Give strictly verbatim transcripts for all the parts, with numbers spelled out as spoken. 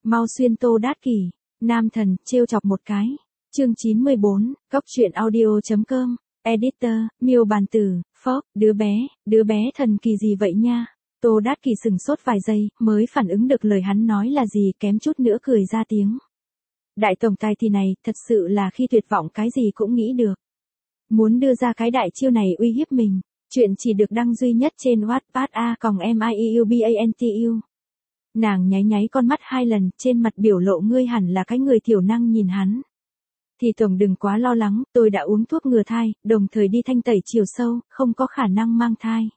Mau xuyên Tô Đát Kỷ, nam thần, trêu chọc một cái. Chương chín mươi bốn, Cóc truyện audio chấm com, Editor, Miêu Bàn Tử, Phóc, đứa bé, đứa bé thần kỳ gì vậy nha. Tô Đát Kỷ sừng sốt vài giây, mới phản ứng được lời hắn nói là gì, kém chút nữa cười ra tiếng. Đại tổng tài thì này, thật sự là khi tuyệt vọng cái gì cũng nghĩ được. Muốn đưa ra cái đại chiêu này uy hiếp mình, chuyện chỉ được đăng duy nhất trên Wattpad a còng M I U B A N T U. Nàng nháy nháy con mắt hai lần, trên mặt biểu lộ ngươi hẳn là cái người thiểu năng nhìn hắn. Thì tổng đừng quá lo lắng, tôi đã uống thuốc ngừa thai, đồng thời đi thanh tẩy chiều sâu, không có khả năng mang thai.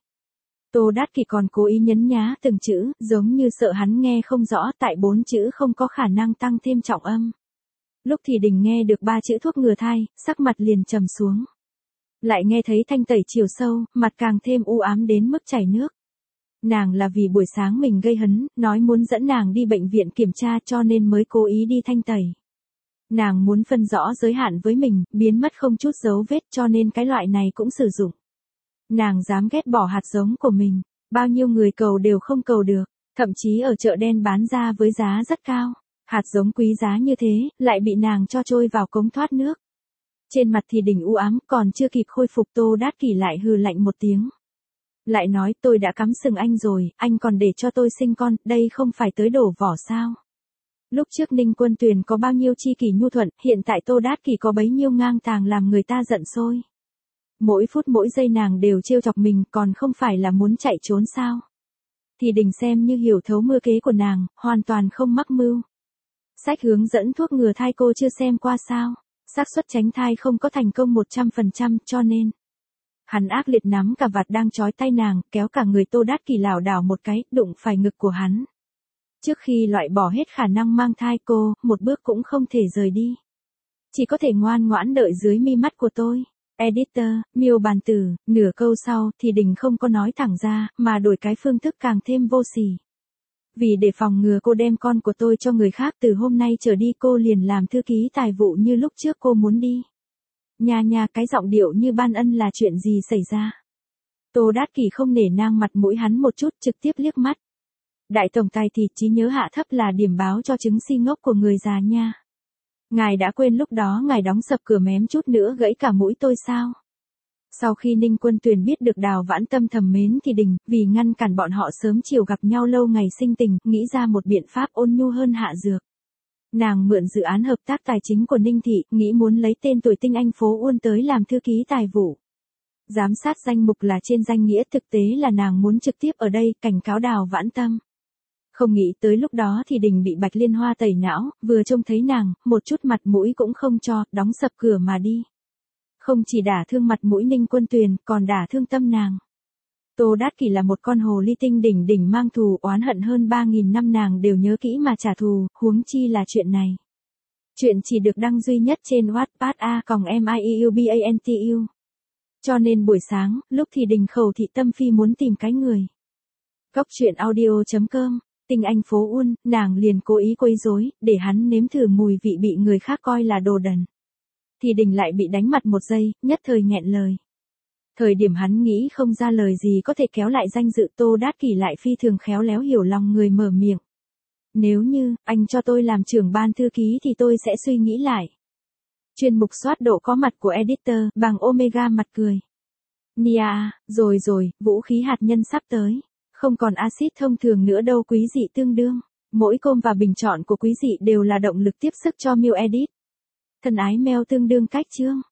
Tô Đát Kỷ còn cố ý nhấn nhá từng chữ, giống như sợ hắn nghe không rõ, tại bốn chữ không có khả năng tăng thêm trọng âm. Lúc thì Đình nghe được ba chữ thuốc ngừa thai, sắc mặt liền trầm xuống. Lại nghe thấy thanh tẩy chiều sâu, mặt càng thêm u ám đến mức chảy nước. Nàng là vì buổi sáng mình gây hấn, nói muốn dẫn nàng đi bệnh viện kiểm tra cho nên mới cố ý đi thanh tẩy. Nàng muốn phân rõ giới hạn với mình, biến mất không chút dấu vết cho nên cái loại này cũng sử dụng. Nàng dám ghét bỏ hạt giống của mình, bao nhiêu người cầu đều không cầu được, thậm chí ở chợ đen bán ra với giá rất cao. Hạt giống quý giá như thế, lại bị nàng cho trôi vào cống thoát nước. Trên mặt thì Đình u ám, còn chưa kịp khôi phục Tô Đát Kỷ lại hừ lạnh một tiếng. Lại nói tôi đã cắm sừng anh rồi, anh còn để cho tôi sinh con, đây không phải tới đổ vỏ sao. Lúc trước Ninh Quân Tuyền có bao nhiêu chi kỷ nhu thuận, hiện tại Tô Đát Kỷ có bấy nhiêu ngang tàng làm người ta giận sôi. Mỗi phút mỗi giây nàng đều trêu chọc mình, còn không phải là muốn chạy trốn sao. Thì Đình xem như hiểu thấu mưu kế của nàng, hoàn toàn không mắc mưu. Sách hướng dẫn thuốc ngừa thai cô chưa xem qua sao, xác suất tránh thai không có thành công một trăm phần trăm cho nên. Hắn ác liệt nắm cà vạt đang trói tay nàng, kéo cả người Tô Đát Kỷ lảo đảo một cái, đụng phải ngực của hắn. Trước khi loại bỏ hết khả năng mang thai cô, một bước cũng không thể rời đi. Chỉ có thể ngoan ngoãn đợi dưới mi mắt của tôi. Editor, Miêu Bàn Tử, nửa câu sau thì Đình không có nói thẳng ra, mà đổi cái phương thức càng thêm vô sỉ. Vì để phòng ngừa cô đem con của tôi cho người khác, từ hôm nay trở đi cô liền làm thư ký tài vụ như lúc trước cô muốn đi. Nha nha, cái giọng điệu như ban ân là chuyện gì xảy ra. Tô Đát Kỷ không nể nang mặt mũi hắn một chút, trực tiếp liếc mắt. Đại tổng tài thì trí nhớ hạ thấp là điểm báo cho chứng si ngốc của người già nha. Ngài đã quên lúc đó ngài đóng sập cửa mém chút nữa gãy cả mũi tôi sao? Sau khi Ninh Quân Tuyền biết được Đào Vãn Tâm thầm mến thì Đình, vì ngăn cản bọn họ sớm chiều gặp nhau lâu ngày sinh tình, nghĩ ra một biện pháp ôn nhu hơn hạ dược. Nàng mượn dự án hợp tác tài chính của Ninh Thị, nghĩ muốn lấy tên tuổi tinh anh phố Uôn tới làm thư ký tài vụ. Giám sát danh mục là trên danh nghĩa, thực tế là nàng muốn trực tiếp ở đây cảnh cáo Đào Vãn Tâm. Không nghĩ tới lúc đó thì Đình bị Bạch Liên Hoa tẩy não, vừa trông thấy nàng, một chút mặt mũi cũng không cho, đóng sập cửa mà đi. Không chỉ đả thương mặt mũi Ninh Quân Tuyền, còn đả thương tâm nàng. Tô Đát Kỷ là một con hồ ly tinh đỉnh đỉnh mang thù oán hận hơn ba nghìn năm, nàng đều nhớ kỹ mà trả thù, huống chi là chuyện này. Chuyện chỉ được đăng duy nhất trên Wattpad a còng M I U B A N T U. Cho nên buổi sáng, lúc thì Đình khẩu thị tâm phi muốn tìm cái người. Cóc truyện audio chấm com, tinh anh phố Uôn, nàng liền cố ý quấy rối, để hắn nếm thử mùi vị bị người khác coi là đồ đần. Thì Đình lại bị đánh mặt một giây, nhất thời nghẹn lời. Thời điểm hắn nghĩ không ra lời gì có thể kéo lại danh dự, Tô Đát Kỷ lại phi thường khéo léo hiểu lòng người mở miệng. Nếu như, anh cho tôi làm trưởng ban thư ký thì tôi sẽ suy nghĩ lại. Chuyên mục soát độ có mặt của Editor, bằng Omega mặt cười. Nia, rồi rồi, vũ khí hạt nhân sắp tới. Không còn axit thông thường nữa đâu, quý dị tương đương. Mỗi com và bình chọn của quý dị đều là động lực tiếp sức cho Miêu Edit. Thân ái mail tương đương cách chương.